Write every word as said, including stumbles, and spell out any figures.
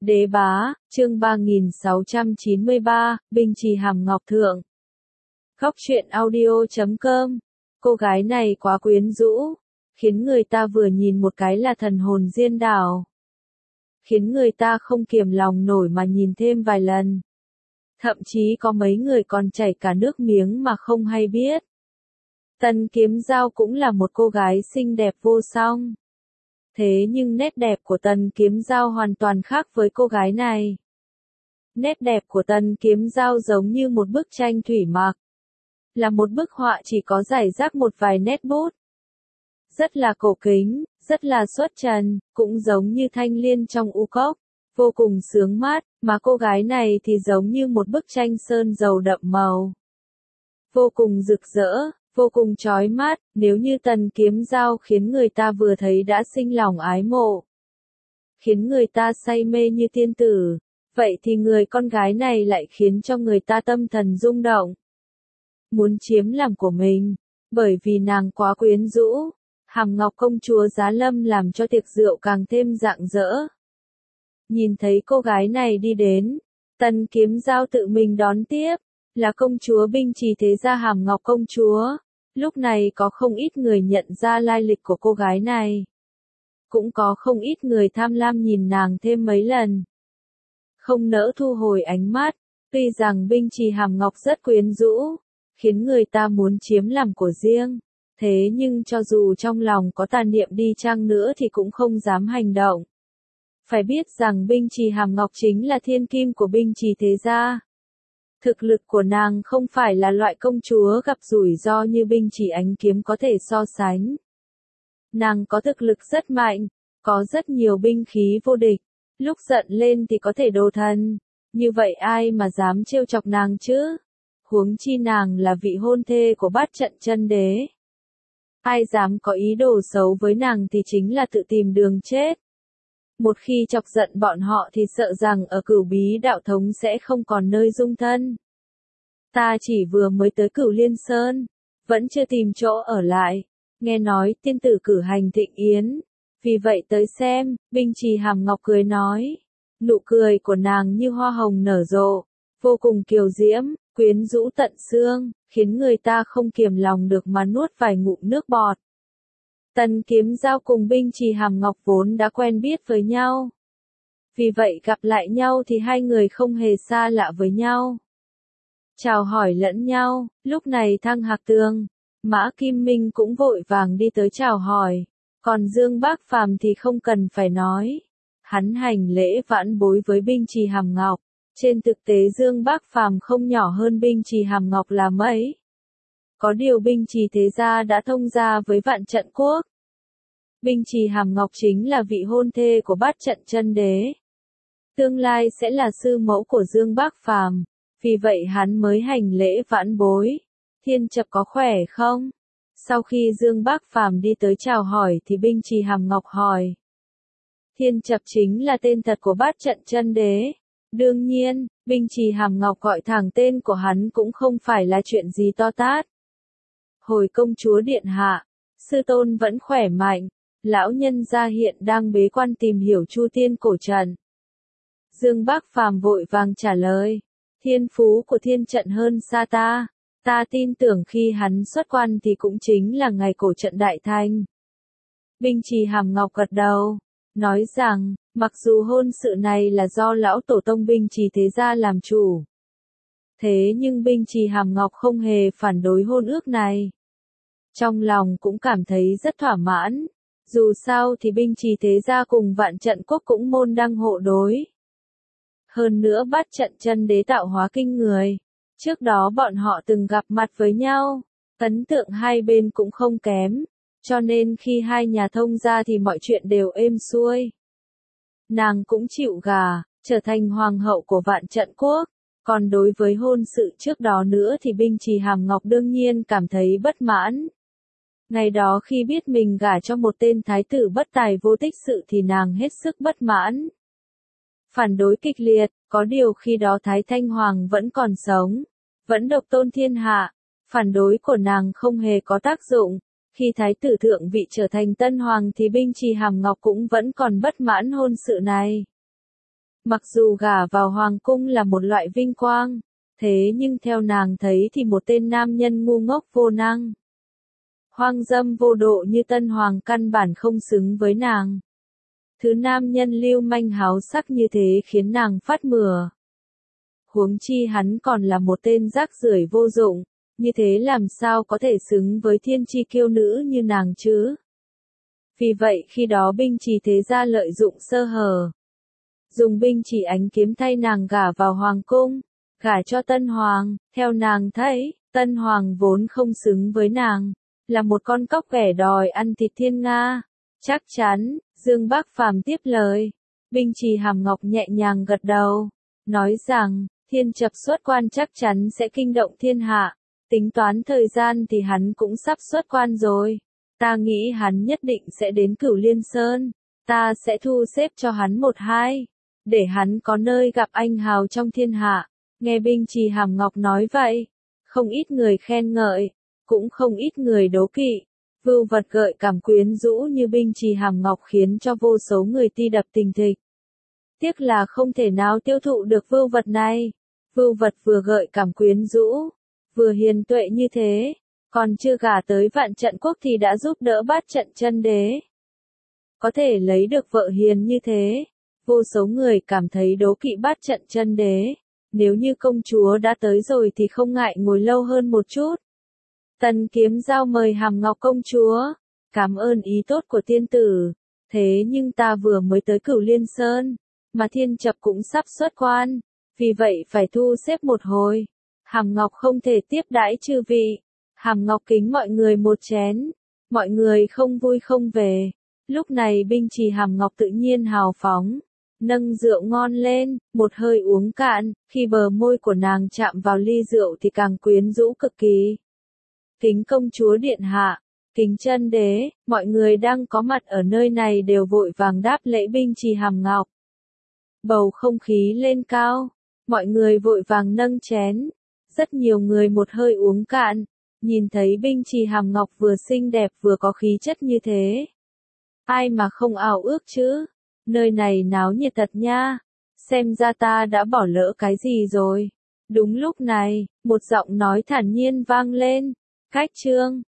Đế bá, chương ba nghìn sáu trăm chín mươi ba, Binh Trì Hàm Ngọc Thượng. Góc truyện audio chấm com. Cô gái này quá quyến rũ, khiến người ta vừa nhìn một cái là thần hồn điên đảo. Khiến người ta không kiềm lòng nổi mà nhìn thêm vài lần. Thậm chí có mấy người còn chảy cả nước miếng mà không hay biết. Tần Kiếm Dao cũng là một cô gái xinh đẹp vô song. Thế nhưng nét đẹp của Tần Kiếm Dao hoàn toàn khác với cô gái này. Nét đẹp của Tần Kiếm Dao giống như một bức tranh thủy mặc. Là một bức họa chỉ có rải rác một vài nét bút. Rất là cổ kính, rất là xuất trần, cũng giống như thanh liên trong u cốc, vô cùng sướng mát, mà cô gái này thì giống như một bức tranh sơn dầu đậm màu. Vô cùng rực rỡ, vô cùng chói mắt, nếu như Tần Kiếm Dao khiến người ta vừa thấy đã sinh lòng ái mộ. Khiến người ta say mê như tiên tử, vậy thì người con gái này lại khiến cho người ta tâm thần rung động. Muốn chiếm làm của mình, bởi vì nàng quá quyến rũ, Hàm Ngọc công chúa Giá Lâm làm cho tiệc rượu càng thêm rạng rỡ. Nhìn thấy cô gái này đi đến, Tần Kiếm Dao tự mình đón tiếp, là công chúa Binh Trì Thế Gia Hàm Ngọc công chúa. Lúc này có không ít người nhận ra lai lịch của cô gái này. Cũng có không ít người tham lam nhìn nàng thêm mấy lần. Không nỡ thu hồi ánh mắt, tuy rằng Binh Trì Hàm Ngọc rất quyến rũ, khiến người ta muốn chiếm làm của riêng. Thế nhưng cho dù trong lòng có tà niệm đi chăng nữa thì cũng không dám hành động. Phải biết rằng Binh Trì Hàm Ngọc chính là thiên kim của Binh Trì Thế Gia. Thực lực của nàng không phải là loại công chúa gặp rủi ro như Binh Trì Ánh Kiếm có thể so sánh. Nàng có thực lực rất mạnh, có rất nhiều binh khí vô địch, lúc giận lên thì có thể đồ thần, như vậy ai mà dám trêu chọc nàng chứ? Huống chi nàng là vị hôn thê của Bát Trận Chân Đế. Ai dám có ý đồ xấu với nàng thì chính là tự tìm đường chết. Một khi chọc giận bọn họ thì sợ rằng ở Cửu Bí Đạo Thống sẽ không còn nơi dung thân. Ta chỉ vừa mới tới Cửu Liên Sơn, vẫn chưa tìm chỗ ở lại, nghe nói tiên tử cử hành thịnh yến, vì vậy tới xem. Binh Trì Hàm Ngọc cười nói, nụ cười của nàng như hoa hồng nở rộ, vô cùng kiều diễm, quyến rũ tận xương, khiến người ta không kiềm lòng được mà nuốt vài ngụm nước bọt. Tần Kiếm Dao cùng Binh Trì Hàm Ngọc vốn đã quen biết với nhau. Vì vậy gặp lại nhau thì hai người không hề xa lạ với nhau. Chào hỏi lẫn nhau, lúc này Thăng Hạc Tường, Mã Kim Minh cũng vội vàng đi tới chào hỏi. Còn Dương Bác Phàm thì không cần phải nói. Hắn hành lễ vãn bối với Binh Trì Hàm Ngọc. Trên thực tế Dương Bác Phàm không nhỏ hơn Binh Trì Hàm Ngọc là mấy. Có điều Binh Trì Thế Gia đã thông gia với Vạn Trận Quốc. Binh Trì Hàm Ngọc chính là vị hôn thê của Bát Trận Chân Đế. Tương lai sẽ là sư mẫu của Dương Bác Phàm, vì vậy hắn mới hành lễ vãn bối. Thiên Chập có khỏe không? Sau khi Dương Bác Phàm đi tới chào hỏi thì Binh Trì Hàm Ngọc hỏi. Thiên Chập chính là tên thật của Bát Trận Chân Đế. Đương nhiên, Binh Trì Hàm Ngọc gọi thẳng tên của hắn cũng không phải là chuyện gì to tát. Hồi công chúa điện hạ, sư tôn vẫn khỏe mạnh, lão nhân gia hiện đang bế quan tìm hiểu Chu Tiên cổ trận. Dương Bác Phàm vội vàng trả lời, thiên phú của thiên trận hơn xa ta, ta tin tưởng khi hắn xuất quan thì cũng chính là ngày cổ trận đại thành. Binh Trì Hàm Ngọc gật đầu, nói rằng, mặc dù hôn sự này là do lão tổ tông Binh Trì Thế Gia làm chủ. Thế nhưng Binh Trì Hàm Ngọc không hề phản đối hôn ước này. Trong lòng cũng cảm thấy rất thỏa mãn, dù sao thì Binh Trì Thế Gia cùng Vạn Trận Quốc cũng môn đăng hộ đối. Hơn nữa Bát Trận Chân Đế tạo hóa kinh người, trước đó bọn họ từng gặp mặt với nhau, ấn tượng hai bên cũng không kém, cho nên khi hai nhà thông gia thì mọi chuyện đều êm xuôi. Nàng cũng chịu gà, trở thành hoàng hậu của Vạn Trận Quốc. Còn đối với hôn sự trước đó nữa thì Binh Trì Hàm Ngọc đương nhiên cảm thấy bất mãn. Ngày đó khi biết mình gả cho một tên thái tử bất tài vô tích sự thì nàng hết sức bất mãn. Phản đối kịch liệt, có điều khi đó Thái Thanh Hoàng vẫn còn sống, vẫn độc tôn thiên hạ. Phản đối của nàng không hề có tác dụng. Khi thái tử thượng vị trở thành tân hoàng thì Binh Trì Hàm Ngọc cũng vẫn còn bất mãn hôn sự này. Mặc dù gả vào hoàng cung là một loại vinh quang, thế nhưng theo nàng thấy thì một tên nam nhân ngu ngốc vô năng, hoang dâm vô độ như Tân Hoàng căn bản không xứng với nàng. Thứ nam nhân lưu manh háo sắc như thế khiến nàng phát mửa. Huống chi hắn còn là một tên rác rưởi vô dụng, như thế làm sao có thể xứng với thiên chi kiêu nữ như nàng chứ? Vì vậy khi đó binh trì thế gia lợi dụng sơ hở, dùng binh chỉ ánh kiếm thay nàng gả vào hoàng cung, gả cho Tân Hoàng. Theo nàng thấy, Tân Hoàng vốn không xứng với nàng, là một con cóc ghẻ đòi ăn thịt thiên nga. Chắc chắn, Dương Bác Phàm tiếp lời. Binh trì hàm ngọc nhẹ nhàng gật đầu, nói rằng, thiên chập xuất quan chắc chắn sẽ kinh động thiên hạ, tính toán thời gian thì hắn cũng sắp xuất quan rồi. Ta nghĩ hắn nhất định sẽ đến Cửu Liên Sơn, ta sẽ thu xếp cho hắn một hai, để hắn có nơi gặp anh hào trong thiên hạ. Nghe binh trì hàm ngọc nói vậy, không ít người khen ngợi, cũng không ít người đố kỵ. Vưu vật gợi cảm quyến rũ như binh trì hàm ngọc khiến cho vô số người ti đập tình thịch. Tiếc là không thể nào tiêu thụ được vưu vật này. Vưu vật vừa gợi cảm quyến rũ, vừa hiền tuệ như thế, còn chưa gả tới vạn trận quốc thì đã giúp đỡ bát trận chân đế. Có thể lấy được vợ hiền như thế, vô số người cảm thấy đố kỵ bát trận chân đế. Nếu như công chúa đã tới rồi thì không ngại ngồi lâu hơn một chút. Tần Kiếm Giao mời Hàm Ngọc công chúa, cảm ơn ý tốt của tiên tử, thế nhưng ta vừa mới tới Cửu Liên Sơn, mà thiên chập cũng sắp xuất quan, vì vậy phải thu xếp một hồi. Hàm Ngọc không thể tiếp đãi chư vị. Hàm Ngọc kính mọi người một chén, mọi người không vui không về. Lúc này binh trì Hàm Ngọc tự nhiên hào phóng, nâng rượu ngon lên, một hơi uống cạn, khi bờ môi của nàng chạm vào ly rượu thì càng quyến rũ cực kỳ. Kính công chúa điện hạ, kính chân đế, mọi người đang có mặt ở nơi này đều vội vàng đáp lễ binh trì Hàm Ngọc. Bầu không khí lên cao, mọi người vội vàng nâng chén, rất nhiều người một hơi uống cạn, nhìn thấy binh trì Hàm Ngọc vừa xinh đẹp vừa có khí chất như thế. Ai mà không ao ước chứ, nơi này náo nhiệt thật nha, xem ra ta đã bỏ lỡ cái gì rồi. Đúng lúc này, một giọng nói thản nhiên vang lên, Khách Trương.